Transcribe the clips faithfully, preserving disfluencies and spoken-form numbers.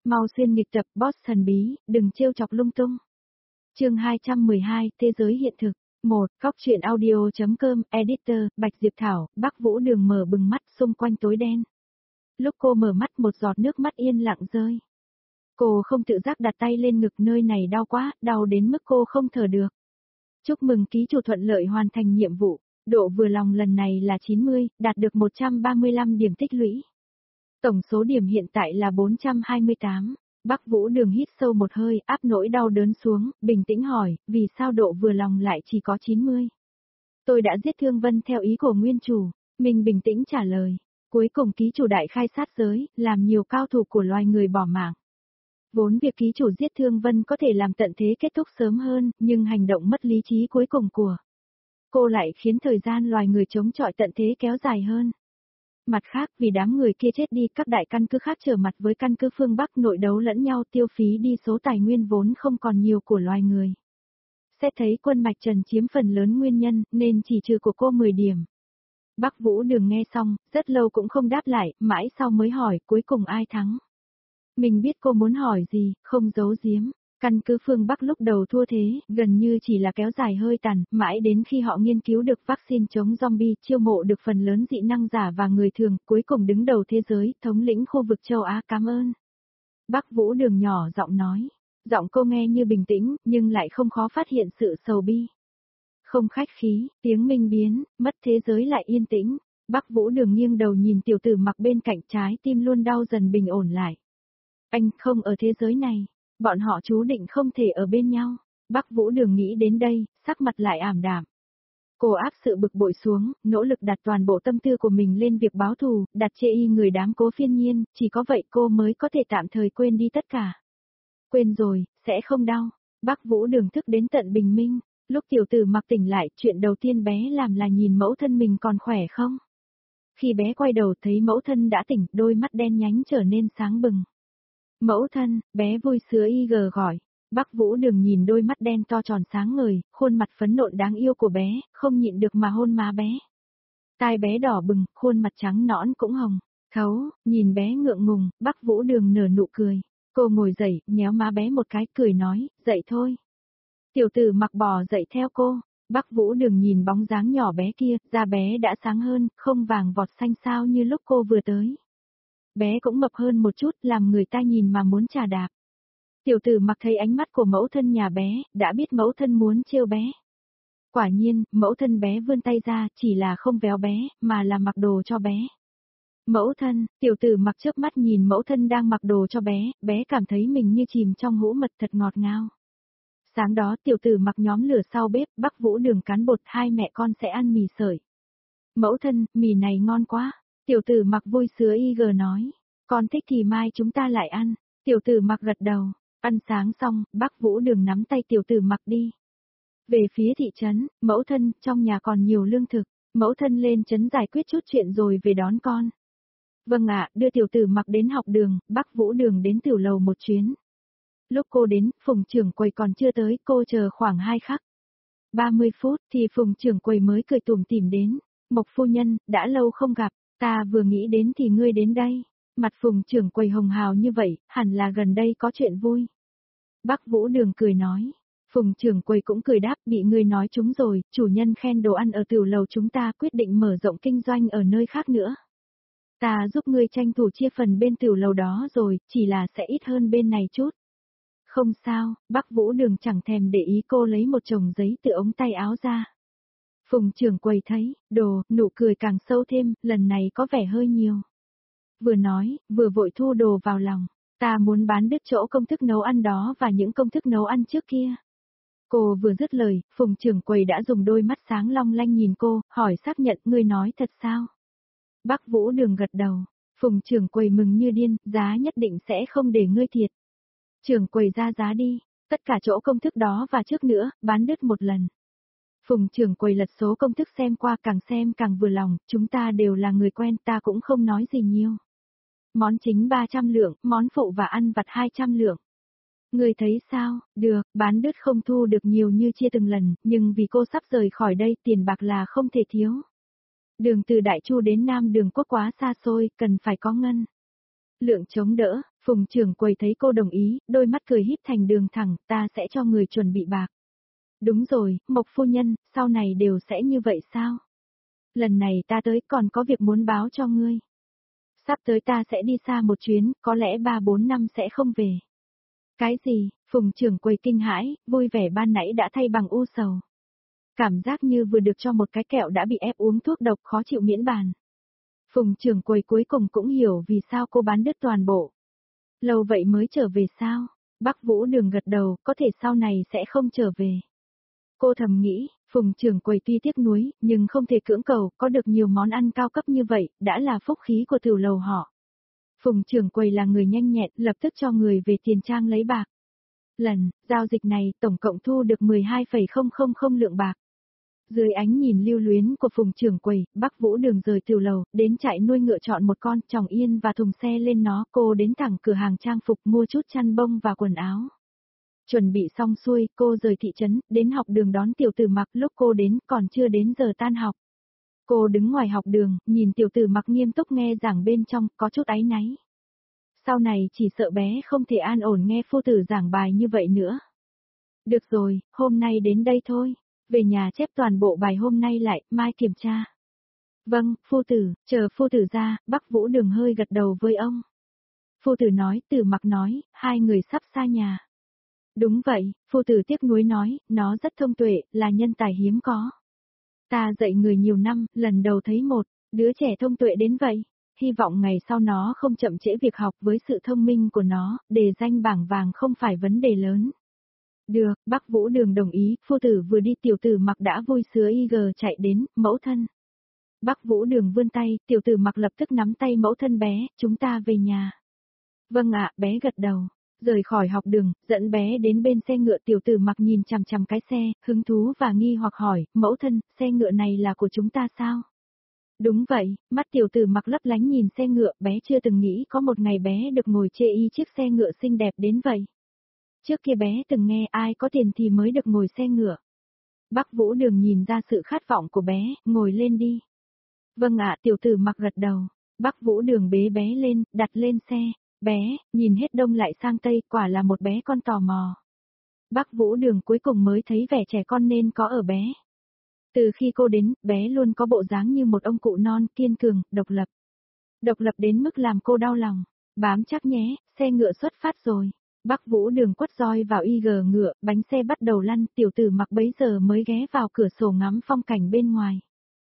Mau xuyên nghịch tập boss thần bí, đừng trêu chọc lung tung. Chương hai trăm mười hai, Thế giới hiện thực. một. Góc truyện audio.com, Editor, Bạch Diệp Thảo, Bắc Vũ Đường mở bừng mắt xung quanh tối đen. Lúc cô mở mắt một giọt nước mắt yên lặng rơi. Cô không tự giác đặt tay lên ngực, nơi này đau quá, đau đến mức cô không thở được. Chúc mừng ký chủ thuận lợi hoàn thành nhiệm vụ, độ vừa lòng lần này là chín mươi, đạt được một trăm ba mươi lăm điểm tích lũy. Tổng số điểm hiện tại là bốn trăm hai mươi tám. Bắc Vũ Đường hít sâu một hơi, áp nỗi đau đớn xuống, bình tĩnh hỏi, vì sao độ vừa lòng lại chỉ có chín mươi? Tôi đã giết Thương Vân theo ý của nguyên chủ, mình bình tĩnh trả lời. Cuối cùng ký chủ đại khai sát giới, làm nhiều cao thủ của loài người bỏ mạng. Vốn việc ký chủ giết Thương Vân có thể làm tận thế kết thúc sớm hơn, nhưng hành động mất lý trí cuối cùng của cô lại khiến thời gian loài người chống chọi tận thế kéo dài hơn. Mặt khác, vì đám người kia chết đi, các đại căn cứ khác trở mặt với căn cứ phương Bắc nội đấu lẫn nhau, tiêu phí đi số tài nguyên vốn không còn nhiều của loài người. Xét thấy quân Mạch Trần chiếm phần lớn nguyên nhân, nên chỉ trừ của cô mười điểm. Bắc Vũ Đường nghe xong, rất lâu cũng không đáp lại, mãi sau mới hỏi, cuối cùng ai thắng? Mình biết cô muốn hỏi gì, không giấu giếm. Căn cứ phương Bắc lúc đầu thua thế, gần như chỉ là kéo dài hơi tàn, mãi đến khi họ nghiên cứu được vaccine chống zombie, chiêu mộ được phần lớn dị năng giả và người thường, cuối cùng đứng đầu thế giới, thống lĩnh khu vực châu Á. Cảm ơn. Bắc Vũ Đường nhỏ giọng nói. Giọng cô nghe như bình tĩnh, nhưng lại không khó phát hiện sự sầu bi. Không khách khí, tiếng minh biến, mất thế giới lại yên tĩnh. Bắc Vũ Đường nghiêng đầu nhìn tiểu tử mặc bên cạnh, trái tim luôn đau dần bình ổn lại. Anh không ở thế giới này. Bọn họ chú định không thể ở bên nhau. Bắc Vũ Đường nghĩ đến đây, sắc mặt lại ảm đạm. Cô áp sự bực bội xuống, nỗ lực đặt toàn bộ tâm tư của mình lên việc báo thù, đặt chê y người đám Cố Phiên Nhiên, chỉ có vậy cô mới có thể tạm thời quên đi tất cả. Quên rồi, sẽ không đau. Bắc Vũ Đường thức đến tận bình minh. Lúc tiểu tử mặc tỉnh lại, chuyện đầu tiên bé làm là nhìn mẫu thân mình còn khỏe không. Khi bé quay đầu thấy mẫu thân đã tỉnh, đôi mắt đen nhánh trở nên sáng bừng. Mẫu thân, bé vui sướng y gờ gọi. Bắc Vũ Đường nhìn đôi mắt đen to tròn sáng ngời, khuôn mặt phấn nộn đáng yêu của bé, không nhịn được mà hôn má bé. Tai bé đỏ bừng, khuôn mặt trắng nõn cũng hồng. Thấu, nhìn bé ngượng ngùng, Bắc Vũ Đường nở nụ cười. Cô ngồi dậy, nhéo má bé một cái, cười nói, dậy thôi. Tiểu tử mặc bò dậy theo cô. Bắc Vũ Đường nhìn bóng dáng nhỏ bé kia, da bé đã sáng hơn, không vàng vọt xanh xao như lúc cô vừa tới. Bé cũng mập hơn một chút, làm người ta nhìn mà muốn chà đạp. Tiểu tử mặc thấy ánh mắt của mẫu thân nhà bé, đã biết mẫu thân muốn trêu bé. Quả nhiên, mẫu thân bé vươn tay ra, chỉ là không véo bé, mà là mặc đồ cho bé. Mẫu thân, tiểu tử mặc chớp mắt nhìn mẫu thân đang mặc đồ cho bé, bé cảm thấy mình như chìm trong hũ mật thật ngọt ngào. Sáng đó tiểu tử mặc nhóm lửa sau bếp, Bắc Vũ Đường cán bột, hai mẹ con sẽ ăn mì sợi. Mẫu thân, mì này ngon quá. Tiểu tử mặc vui sướng y gờ nói. Con thích thì mai chúng ta lại ăn. Tiểu tử mặc gật đầu. Ăn sáng xong, Bắc Vũ Đường nắm tay tiểu tử mặc đi. Về phía thị trấn, mẫu thân, trong nhà còn nhiều lương thực. Mẫu thân lên trấn giải quyết chút chuyện rồi về đón con. Vâng ạ, đưa tiểu tử mặc đến học đường, Bắc Vũ Đường đến tiểu lầu một chuyến. Lúc cô đến, Phùng trưởng quầy còn chưa tới, cô chờ khoảng hai khắc. ba mươi phút thì Phùng trưởng quầy mới cười tủm tỉm đến. Mộc phu nhân, đã lâu không gặp. Ta vừa nghĩ đến thì ngươi đến đây. Mặt Phùng trưởng quầy hồng hào như vậy, hẳn là gần đây có chuyện vui. Bắc Vũ Đường cười nói. Phùng trưởng quầy cũng cười đáp, bị ngươi nói chúng rồi, chủ nhân khen đồ ăn ở tiểu lầu chúng ta, quyết định mở rộng kinh doanh ở nơi khác nữa. Ta giúp ngươi tranh thủ chia phần bên tiểu lầu đó rồi, chỉ là sẽ ít hơn bên này chút. Không sao, Bắc Vũ Đường chẳng thèm để ý, cô lấy một chồng giấy từ ống tay áo ra. Phùng trưởng quầy thấy, đồ, nụ cười càng sâu thêm, lần này có vẻ hơi nhiều. Vừa nói, vừa vội thu đồ vào lòng. Ta muốn bán đứt chỗ công thức nấu ăn đó và những công thức nấu ăn trước kia. Cô vừa dứt lời, Phùng trưởng quầy đã dùng đôi mắt sáng long lanh nhìn cô, hỏi xác nhận, ngươi nói thật sao? Bắc Vũ Đường gật đầu. Phùng trưởng quầy mừng như điên, giá nhất định sẽ không để ngươi thiệt. Trưởng quầy ra giá đi, tất cả chỗ công thức đó và trước nữa, bán đứt một lần. Phùng trưởng quầy lật số công thức xem qua, càng xem càng vừa lòng, chúng ta đều là người quen, ta cũng không nói gì nhiều. Món chính ba trăm lượng, món phụ và ăn vặt hai trăm lượng. Người thấy sao? Được, bán đứt không thu được nhiều như chia từng lần, nhưng vì cô sắp rời khỏi đây, tiền bạc là không thể thiếu. Đường từ Đại Chu đến Nam Đường Quốc quá xa xôi, cần phải có ngân lượng chống đỡ. Phùng trưởng quầy thấy cô đồng ý, đôi mắt cười híp thành đường thẳng, ta sẽ cho người chuẩn bị bạc. Đúng rồi, Mộc phu nhân, sau này đều sẽ như vậy sao? Lần này ta tới còn có việc muốn báo cho ngươi. Sắp tới ta sẽ đi xa một chuyến, có lẽ ba bốn năm sẽ không về. Cái gì? Phùng trưởng quầy kinh hãi, vui vẻ ban nãy đã thay bằng u sầu. Cảm giác như vừa được cho một cái kẹo đã bị ép uống thuốc độc khó chịu miễn bàn. Phùng trưởng quầy cuối cùng cũng hiểu vì sao cô bán đứt toàn bộ. Lâu vậy mới trở về sao? Bắc Vũ Đường gật đầu, có thể sau này sẽ không trở về. Cô thầm nghĩ, Phùng trưởng quầy tuy tiếc nuối, nhưng không thể cưỡng cầu, có được nhiều món ăn cao cấp như vậy, đã là phúc khí của tiểu lầu họ. Phùng trưởng quầy là người nhanh nhẹn, lập tức cho người về tiền trang lấy bạc. Lần, giao dịch này, tổng cộng thu được mười hai phẩy không không không lượng bạc. Dưới ánh nhìn lưu luyến của Phùng trưởng quầy, Bắc Vũ Đường rời tiểu lầu, đến trại nuôi ngựa chọn một con tròng yên và thùng xe lên nó, cô đến thẳng cửa hàng trang phục mua chút chăn bông và quần áo. Chuẩn bị xong xuôi, cô rời thị trấn, đến học đường đón tiểu tử Mặc, lúc cô đến còn chưa đến giờ tan học. Cô đứng ngoài học đường, nhìn tiểu tử Mặc nghiêm túc nghe giảng bên trong, có chút áy náy. Sau này chỉ sợ bé không thể an ổn nghe phu tử giảng bài như vậy nữa. Được rồi, hôm nay đến đây thôi. Về nhà chép toàn bộ bài hôm nay lại, mai kiểm tra. Vâng, phu tử, chờ phu tử ra, Bắc Vũ Đường hơi gật đầu với ông. Phu tử nói, Tử Mặc nói, hai người sắp xa nhà. Đúng vậy, phu tử tiếc nuối nói, nó rất thông tuệ, là nhân tài hiếm có. Ta dạy người nhiều năm, lần đầu thấy một đứa trẻ thông tuệ đến vậy. Hy vọng ngày sau nó không chậm trễ việc học, với sự thông minh của nó, đề danh bảng vàng không phải vấn đề lớn. Được, Bắc Vũ Đường đồng ý, phu tử vừa đi tiểu tử Mặc đã vui sướng y gờ chạy đến, mẫu thân. Bắc Vũ Đường vươn tay, tiểu tử Mặc lập tức nắm tay mẫu thân bé, chúng ta về nhà. Vâng ạ, bé gật đầu. Rời khỏi học đường, dẫn bé đến bên xe ngựa, tiểu tử Mặc nhìn chằm chằm cái xe, hứng thú và nghi hoặc hỏi, mẫu thân, xe ngựa này là của chúng ta sao? Đúng vậy, mắt tiểu tử Mặc lấp lánh nhìn xe ngựa, bé chưa từng nghĩ có một ngày bé được ngồi chê y chiếc xe ngựa xinh đẹp đến vậy. Trước kia bé từng nghe ai có tiền thì mới được ngồi xe ngựa. Bắc Vũ Đường nhìn ra sự khát vọng của bé, ngồi lên đi. Vâng ạ, tiểu tử Mặc gật đầu. Bắc Vũ Đường bế bé lên, đặt lên xe. Bé, nhìn hết đông lại sang tây, quả là một bé con tò mò. Bắc Vũ Đường cuối cùng mới thấy vẻ trẻ con nên có ở bé. Từ khi cô đến, bé luôn có bộ dáng như một ông cụ non, kiên cường, độc lập. Độc lập đến mức làm cô đau lòng. Bám chắc nhé, xe ngựa xuất phát rồi. Bắc Vũ Đường quất roi vào y gờ ngựa, bánh xe bắt đầu lăn, tiểu tử Mặc bấy giờ mới ghé vào cửa sổ ngắm phong cảnh bên ngoài.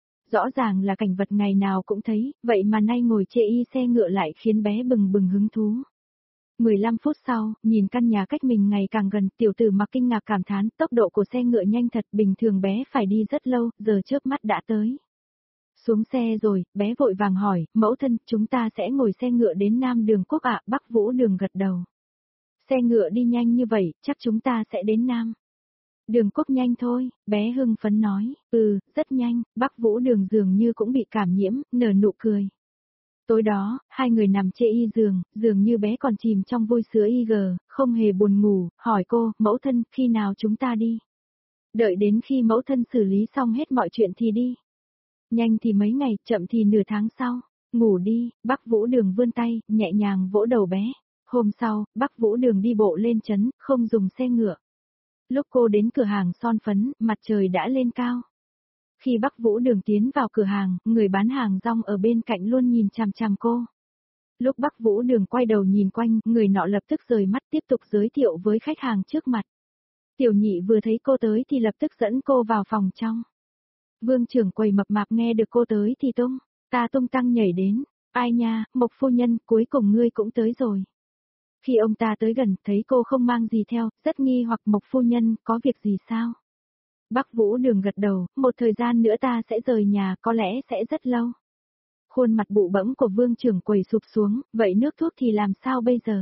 Rõ ràng là cảnh vật ngày nào cũng thấy, vậy mà nay ngồi chê y xe ngựa lại khiến bé bừng bừng hứng thú. mười lăm phút sau, nhìn căn nhà cách mình ngày càng gần, tiểu tử Mặc kinh ngạc cảm thán, tốc độ của xe ngựa nhanh thật, bình thường bé phải đi rất lâu, giờ chớp mắt đã tới. Xuống xe rồi, bé vội vàng hỏi, mẫu thân, chúng ta sẽ ngồi xe ngựa đến Nam Đường Quốc ạ, Bắc Vũ Đường gật đầu. Xe ngựa đi nhanh như vậy, chắc chúng ta sẽ đến Nam Đường Quốc nhanh thôi, bé hưng phấn nói, ừ, rất nhanh, Bắc Vũ Đường dường như cũng bị cảm nhiễm, nở nụ cười. Tối đó, hai người nằm chê y giường, dường như bé còn chìm trong vui sướng y gờ, không hề buồn ngủ, hỏi cô, mẫu thân, khi nào chúng ta đi? Đợi đến khi mẫu thân xử lý xong hết mọi chuyện thì đi. Nhanh thì mấy ngày, chậm thì nửa tháng sau. Ngủ đi, Bắc Vũ Đường vươn tay, nhẹ nhàng vỗ đầu bé. Hôm sau, Bắc Vũ Đường đi bộ lên trấn, không dùng xe ngựa. Lúc cô đến cửa hàng son phấn, mặt trời đã lên cao. Khi Bắc Vũ Đường tiến vào cửa hàng, người bán hàng rong ở bên cạnh luôn nhìn chằm chằm cô. Lúc Bắc Vũ Đường quay đầu nhìn quanh, người nọ lập tức rời mắt tiếp tục giới thiệu với khách hàng trước mặt. Tiểu nhị vừa thấy cô tới thì lập tức dẫn cô vào phòng trong. Vương trưởng quầy mập mạp nghe được cô tới thì tung, ta tung tăng nhảy đến. Ai nha, Mộc phu nhân, cuối cùng ngươi cũng tới rồi. Khi ông ta tới gần, thấy cô không mang gì theo, rất nghi hoặc, Mộc phu nhân, có việc gì sao? Bắc Vũ Đường gật đầu, một thời gian nữa ta sẽ rời nhà, có lẽ sẽ rất lâu. Khuôn mặt bụ bẫm của vương trưởng quầy sụp xuống, vậy nước thuốc thì làm sao bây giờ?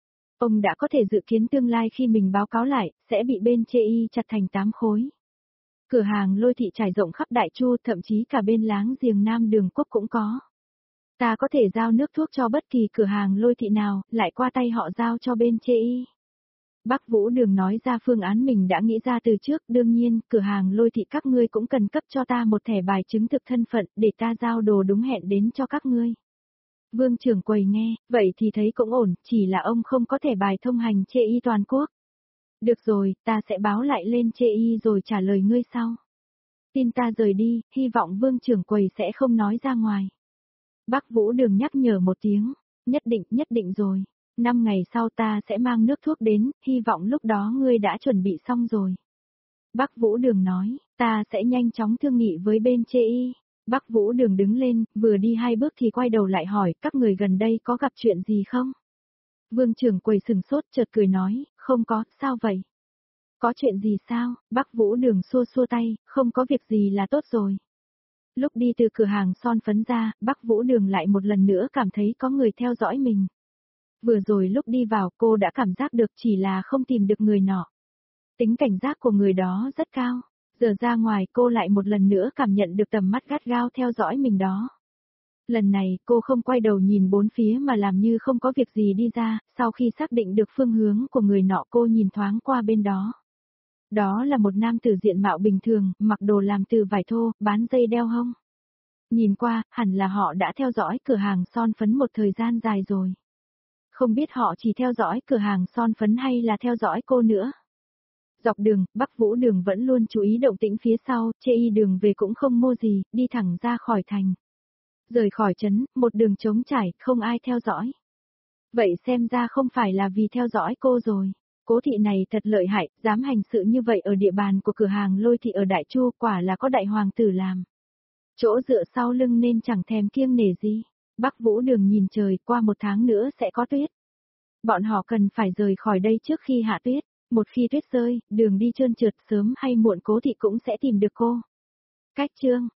Ông đã có thể dự kiến tương lai khi mình báo cáo lại, sẽ bị bên chê y chặt thành tám khối. Cửa hàng Lôi Thị trải rộng khắp Đại Chu, thậm chí cả bên láng giềng Nam Đường Quốc cũng có. Ta có thể giao nước thuốc cho bất kỳ cửa hàng Lôi Thị nào, lại qua tay họ giao cho bên chê y. Bắc Vũ Đường nói ra phương án mình đã nghĩ ra từ trước, đương nhiên, cửa hàng Lôi Thị các ngươi cũng cần cấp cho ta một thẻ bài chứng thực thân phận, để ta giao đồ đúng hẹn đến cho các ngươi. Vương trưởng quầy nghe, vậy thì thấy cũng ổn, chỉ là ông không có thẻ bài thông hành chê y toàn quốc. Được rồi, ta sẽ báo lại lên chê y rồi trả lời ngươi sau. Tin ta rời đi, hy vọng vương trưởng quầy sẽ không nói ra ngoài. Bác Vũ Đường nhắc nhở một tiếng, nhất định, nhất định rồi. Năm ngày sau ta sẽ mang nước thuốc đến, hy vọng lúc đó ngươi đã chuẩn bị xong rồi. Bác Vũ Đường nói, ta sẽ nhanh chóng thương nghị với bên chê y. Bác Vũ Đường đứng lên, vừa đi hai bước thì quay đầu lại hỏi, các người gần đây có gặp chuyện gì không? Vương trưởng quầy sừng sốt chợt cười nói, không có, sao vậy? Có chuyện gì sao? Bác Vũ Đường xua xua tay, không có việc gì là tốt rồi. Lúc đi từ cửa hàng son phấn ra, Bác Vũ Đường lại một lần nữa cảm thấy có người theo dõi mình. Vừa rồi lúc đi vào cô đã cảm giác được chỉ là không tìm được người nọ. Tính cảnh giác của người đó rất cao. Giờ ra ngoài cô lại một lần nữa cảm nhận được tầm mắt gắt gao theo dõi mình đó. Lần này cô không quay đầu nhìn bốn phía mà làm như không có việc gì đi ra, sau khi xác định được phương hướng của người nọ cô nhìn thoáng qua bên đó. Đó là một nam tử diện mạo bình thường, mặc đồ làm từ vải thô, bán dây đeo hông. Nhìn qua, hẳn là họ đã theo dõi cửa hàng son phấn một thời gian dài rồi. Không biết họ chỉ theo dõi cửa hàng son phấn hay là theo dõi cô nữa. Dọc đường, Bắc Vũ Đường vẫn luôn chú ý động tĩnh phía sau, chê y đường về cũng không mua gì, đi thẳng ra khỏi thành. Rời khỏi trấn, một đường trống trải, không ai theo dõi. Vậy xem ra không phải là vì theo dõi cô rồi. Cố thị này thật lợi hại, dám hành sự như vậy ở địa bàn của cửa hàng Lôi thị ở Đại Chu, quả là có đại hoàng tử làm. Chỗ dựa sau lưng nên chẳng thèm kiêng nể gì. Bắc Vũ Đường nhìn trời, qua một tháng nữa sẽ có tuyết. Bọn họ cần phải rời khỏi đây trước khi hạ tuyết. Một khi tuyết rơi, đường đi trơn trượt, sớm hay muộn Cố thị cũng sẽ tìm được cô. Cách chương